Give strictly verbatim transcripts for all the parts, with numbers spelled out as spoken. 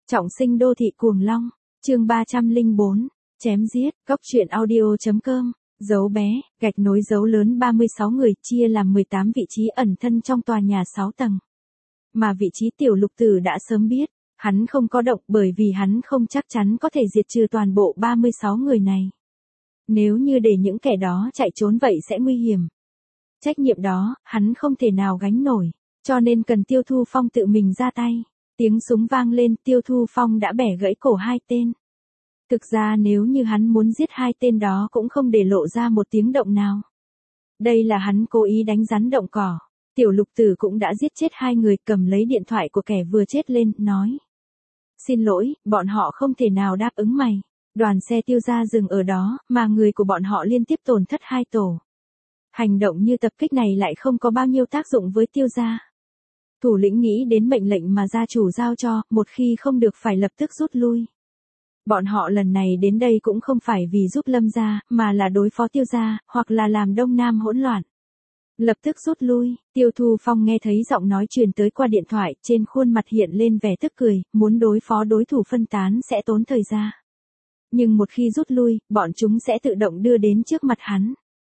Trọng sinh đô thị cuồng long, chương ba trăm lẻ bốn, chém giết, cóc truyện audio.com, dấu bé, gạch nối dấu lớn ba mươi sáu người chia làm mười tám vị trí ẩn thân trong tòa nhà sáu tầng. Mà vị trí tiểu lục tử đã sớm biết, hắn không có động bởi vì hắn không chắc chắn có thể diệt trừ toàn bộ ba mươi sáu người này. Nếu như để những kẻ đó chạy trốn vậy sẽ nguy hiểm. Trách nhiệm đó, hắn không thể nào gánh nổi, cho nên cần Tiêu Thu Phong tự mình ra tay. Tiếng súng vang lên, Tiêu Thu Phong đã bẻ gãy cổ hai tên. Thực ra nếu như hắn muốn giết hai tên đó cũng không để lộ ra một tiếng động nào. Đây là hắn cố ý đánh rắn động cỏ. Tiểu lục tử cũng đã giết chết hai người, cầm lấy điện thoại của kẻ vừa chết lên, nói. Xin lỗi, bọn họ không thể nào đáp ứng mày. Đoàn xe Tiêu gia dừng ở đó, mà người của bọn họ liên tiếp tổn thất hai tổ. Hành động như tập kích này lại không có bao nhiêu tác dụng với Tiêu gia. Thủ lĩnh nghĩ đến mệnh lệnh mà gia chủ giao cho, một khi không được phải lập tức rút lui. Bọn họ lần này đến đây cũng không phải vì giúp Lâm gia, mà là đối phó Tiêu gia, hoặc là làm Đông Nam hỗn loạn. Lập tức rút lui, Tiêu Thu Phong nghe thấy giọng nói truyền tới qua điện thoại, trên khuôn mặt hiện lên vẻ tức cười, muốn đối phó đối thủ phân tán sẽ tốn thời gian. Nhưng một khi rút lui, bọn chúng sẽ tự động đưa đến trước mặt hắn.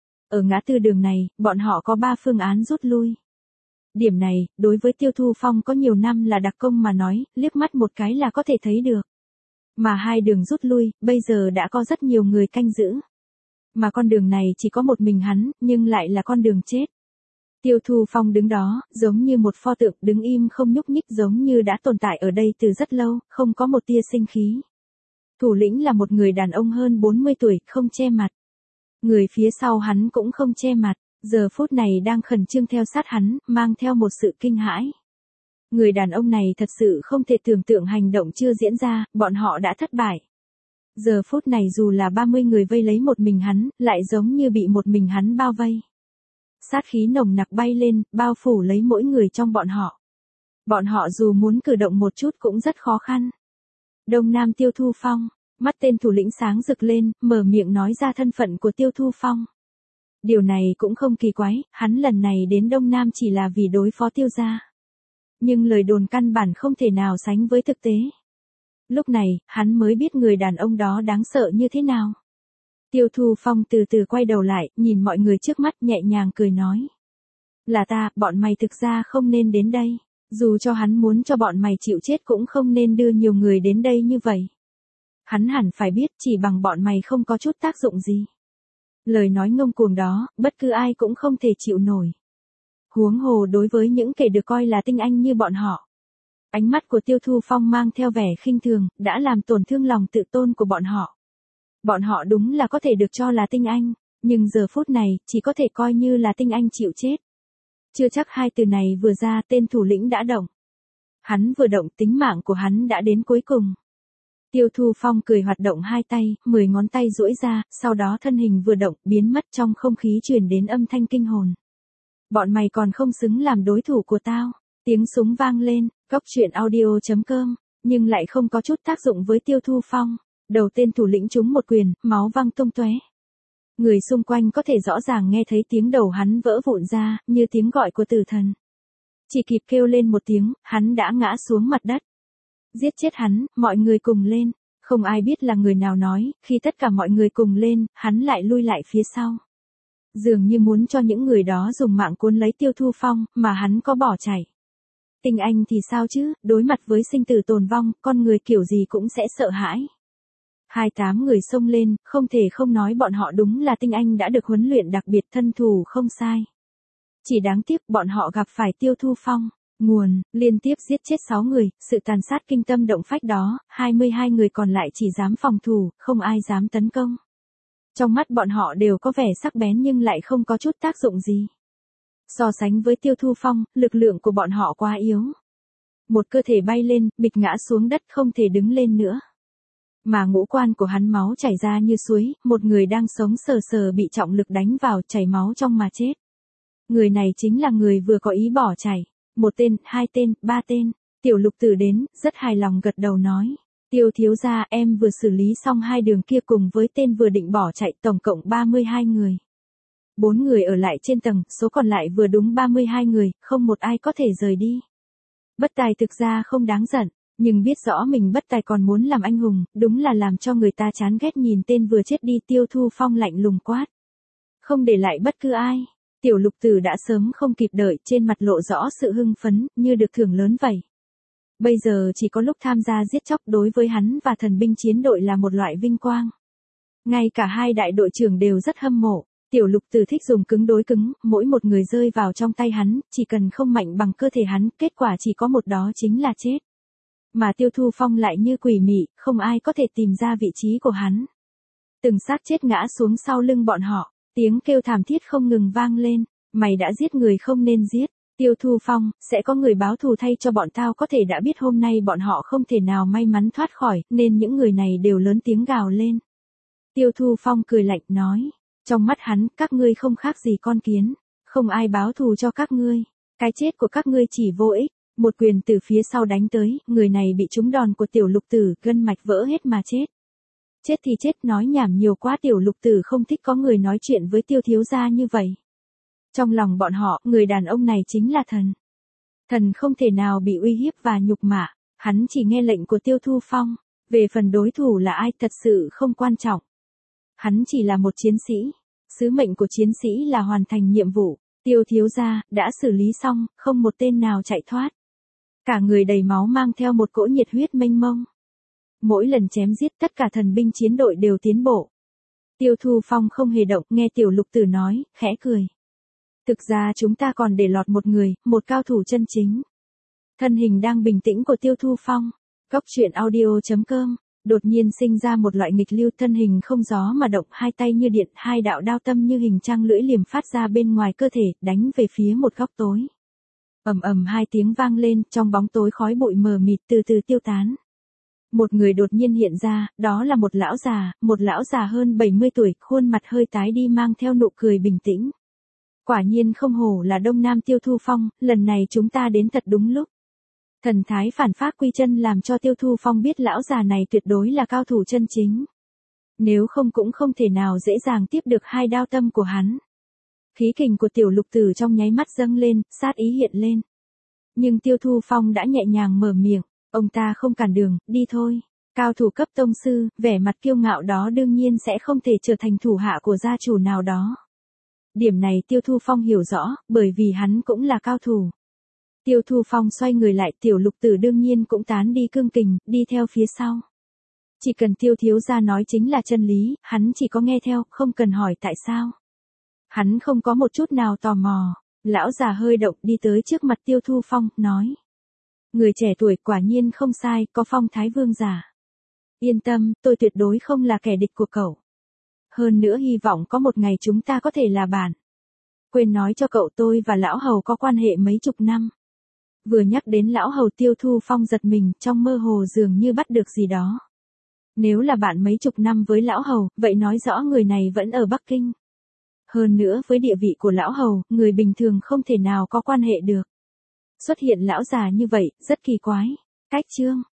Ở ngã tư đường này, bọn họ có ba phương án rút lui. Điểm này, đối với Tiêu Thu Phong có nhiều năm là đặc công mà nói, liếc mắt một cái là có thể thấy được. Mà hai đường rút lui, bây giờ đã có rất nhiều người canh giữ. Mà con đường này chỉ có một mình hắn, nhưng lại là con đường chết. Tiêu Thu Phong đứng đó, giống như một pho tượng đứng im không nhúc nhích, giống như đã tồn tại ở đây từ rất lâu, không có một tia sinh khí. Thủ lĩnh là một người đàn ông hơn bốn mươi tuổi, không che mặt. Người phía sau hắn cũng không che mặt, giờ phút này đang khẩn trương theo sát hắn, mang theo một sự kinh hãi. Người đàn ông này thật sự không thể tưởng tượng hành động chưa diễn ra, bọn họ đã thất bại. Giờ phút này dù là ba mươi người vây lấy một mình hắn, lại giống như bị một mình hắn bao vây. Sát khí nồng nặc bay lên, bao phủ lấy mỗi người trong bọn họ. Bọn họ dù muốn cử động một chút cũng rất khó khăn. Đông Nam Tiêu Thu Phong, mắt tên thủ lĩnh sáng rực lên, mở miệng nói ra thân phận của Tiêu Thu Phong. Điều này cũng không kỳ quái, hắn lần này đến Đông Nam chỉ là vì đối phó Tiêu gia. Nhưng lời đồn căn bản không thể nào sánh với thực tế. Lúc này, hắn mới biết người đàn ông đó đáng sợ như thế nào. Tiêu Thu Phong từ từ quay đầu lại, nhìn mọi người trước mắt nhẹ nhàng cười nói. Là ta, bọn mày thực ra không nên đến đây. Dù cho hắn muốn cho bọn mày chịu chết cũng không nên đưa nhiều người đến đây như vậy. Hắn hẳn phải biết chỉ bằng bọn mày không có chút tác dụng gì. Lời nói ngông cuồng đó, bất cứ ai cũng không thể chịu nổi. Huống hồ đối với những kẻ được coi là tinh anh như bọn họ. Ánh mắt của Tiêu Thu Phong mang theo vẻ khinh thường, đã làm tổn thương lòng tự tôn của bọn họ. Bọn họ đúng là có thể được cho là tinh anh, nhưng giờ phút này, chỉ có thể coi như là tinh anh chịu chết. Chưa chắc hai từ này vừa ra tên thủ lĩnh đã động. Hắn vừa động tính mạng của hắn đã đến cuối cùng. Tiêu Thu Phong cười hoạt động hai tay, mười ngón tay duỗi ra, sau đó thân hình vừa động, biến mất trong không khí truyền đến âm thanh kinh hồn. Bọn mày còn không xứng làm đối thủ của tao. Tiếng súng vang lên, cóc truyện audio.com, nhưng lại không có chút tác dụng với Tiêu Thu Phong. Đầu tên thủ lĩnh trúng một quyền, máu văng tung tóe. Người xung quanh có thể rõ ràng nghe thấy tiếng đầu hắn vỡ vụn ra, như tiếng gọi của tử thần. Chỉ kịp kêu lên một tiếng, hắn đã ngã xuống mặt đất. Giết chết hắn, mọi người cùng lên. Không ai biết là người nào nói, khi tất cả mọi người cùng lên, hắn lại lui lại phía sau. Dường như muốn cho những người đó dùng mạng cuốn lấy Tiêu Thu Phong, mà hắn có bỏ chạy. Tinh anh thì sao chứ, đối mặt với sinh tử tồn vong, con người kiểu gì cũng sẽ sợ hãi. Hai tám người xông lên, không thể không nói bọn họ đúng là tinh anh đã được huấn luyện đặc biệt, thân thủ không sai. Chỉ đáng tiếc bọn họ gặp phải Tiêu Thu Phong. Nguồn, liên tiếp giết chết sáu người, sự tàn sát kinh tâm động phách đó, hai mươi hai người còn lại chỉ dám phòng thủ, không ai dám tấn công. Trong mắt bọn họ đều có vẻ sắc bén nhưng lại không có chút tác dụng gì. So sánh với Tiêu Thu Phong, lực lượng của bọn họ quá yếu. Một cơ thể bay lên, bịch ngã xuống đất không thể đứng lên nữa. Mà ngũ quan của hắn máu chảy ra như suối, một người đang sống sờ sờ bị trọng lực đánh vào, chảy máu trong mà chết. Người này chính là người vừa có ý bỏ chạy. Một tên, hai tên, ba tên. Tiểu lục tử đến, rất hài lòng gật đầu nói. Tiêu thiếu gia, em vừa xử lý xong hai đường kia cùng với tên vừa định bỏ chạy, tổng cộng ba mươi hai người. Bốn người ở lại trên tầng, số còn lại vừa đúng ba mươi hai người, không một ai có thể rời đi. Bất tài thực ra không đáng giận, Nhưng biết rõ mình bất tài còn muốn làm anh hùng, đúng là làm cho người ta chán ghét nhìn tên vừa chết đi. Tiêu Thu Phong lạnh lùng quát. Không để lại bất cứ ai. Tiểu Lục Tử đã sớm không kịp đợi, trên mặt lộ rõ sự hưng phấn, như được thưởng lớn vậy. Bây giờ chỉ có lúc tham gia giết chóc đối với hắn và thần binh chiến đội là một loại vinh quang. Ngay cả hai đại đội trưởng đều rất hâm mộ. Tiểu Lục Tử thích dùng cứng đối cứng, mỗi một người rơi vào trong tay hắn, chỉ cần không mạnh bằng cơ thể hắn, kết quả chỉ có một, đó chính là chết. Mà Tiêu Thu Phong lại như quỷ mị, không ai có thể tìm ra vị trí của hắn. Từng xác chết ngã xuống sau lưng bọn họ, tiếng kêu thảm thiết không ngừng vang lên. Mày đã giết người không nên giết. Tiêu Thu Phong, sẽ có người báo thù thay cho bọn tao. Có thể đã biết hôm nay bọn họ không thể nào may mắn thoát khỏi, nên những người này đều lớn tiếng gào lên. Tiêu Thu Phong cười lạnh nói. Trong mắt hắn, các ngươi không khác gì con kiến. Không ai báo thù cho các ngươi. Cái chết của các ngươi chỉ vô ích. Một quyền từ phía sau đánh tới, người này bị trúng đòn của Tiểu Lục Tử, gân mạch vỡ hết mà chết. Chết thì chết, nói nhảm nhiều quá. Tiểu Lục Tử không thích có người nói chuyện với Tiêu thiếu gia như vậy. Trong lòng bọn họ, người đàn ông này chính là thần. Thần không thể nào bị uy hiếp và nhục mạ, hắn chỉ nghe lệnh của Tiêu Thu Phong. Về phần đối thủ là ai thật sự không quan trọng. Hắn chỉ là một chiến sĩ. Sứ mệnh của chiến sĩ là hoàn thành nhiệm vụ. Tiêu thiếu gia đã xử lý xong, không một tên nào chạy thoát. Cả người đầy máu mang theo một cỗ nhiệt huyết mênh mông. Mỗi lần chém giết tất cả thần binh chiến đội đều tiến bộ. Tiêu Thu Phong không hề động, nghe Tiểu Lục Tử nói, khẽ cười. Thực ra chúng ta còn để lọt một người, một cao thủ chân chính. Thân hình đang bình tĩnh của Tiêu Thu Phong. Cốc truyện audio chấm com. Đột nhiên sinh ra một loại nghịch lưu, thân hình không gió mà động, hai tay như điện, hai đạo đao tâm như hình trăng lưỡi liềm phát ra bên ngoài cơ thể, đánh về phía một góc tối. Ầm ầm hai tiếng vang lên, trong bóng tối khói bụi mờ mịt từ từ tiêu tán. Một người đột nhiên hiện ra, đó là một lão già, một lão già hơn bảy mươi tuổi, khuôn mặt hơi tái đi mang theo nụ cười bình tĩnh. Quả nhiên không hổ là Đông Nam Tiêu Thu Phong, lần này chúng ta đến thật đúng lúc. Thần thái phản phác quy chân làm cho Tiêu Thu Phong biết lão già này tuyệt đối là cao thủ chân chính. Nếu không cũng không thể nào dễ dàng tiếp được hai đao tâm của hắn. Khí kình của Tiểu Lục Tử trong nháy mắt dâng lên, sát ý hiện lên. Nhưng Tiêu Thu Phong đã nhẹ nhàng mở miệng, ông ta không cản đường, đi thôi. Cao thủ cấp tông sư, vẻ mặt kiêu ngạo đó đương nhiên sẽ không thể trở thành thủ hạ của gia chủ nào đó. Điểm này Tiêu Thu Phong hiểu rõ, bởi vì hắn cũng là cao thủ. Tiêu Thu Phong xoay người lại, Tiểu Lục Tử đương nhiên cũng tán đi cương kình, đi theo phía sau. Chỉ cần Tiêu thiếu gia nói chính là chân lý, hắn chỉ có nghe theo, không cần hỏi tại sao. Hắn không có một chút nào tò mò. Lão già hơi động đi tới trước mặt Tiêu Thu Phong, nói. Người trẻ tuổi quả nhiên không sai, có phong thái vương giả. Yên tâm, tôi tuyệt đối không là kẻ địch của cậu. Hơn nữa hy vọng có một ngày chúng ta có thể là bạn. Quên nói cho cậu, tôi và lão hầu có quan hệ mấy chục năm. Vừa nhắc đến lão hầu, Tiêu Thu Phong giật mình, trong mơ hồ dường như bắt được gì đó. Nếu là bạn mấy chục năm với lão hầu, vậy nói rõ người này vẫn ở Bắc Kinh. Hơn nữa với địa vị của lão hầu, người bình thường không thể nào có quan hệ được. Xuất hiện lão già như vậy, rất kỳ quái. Cách chương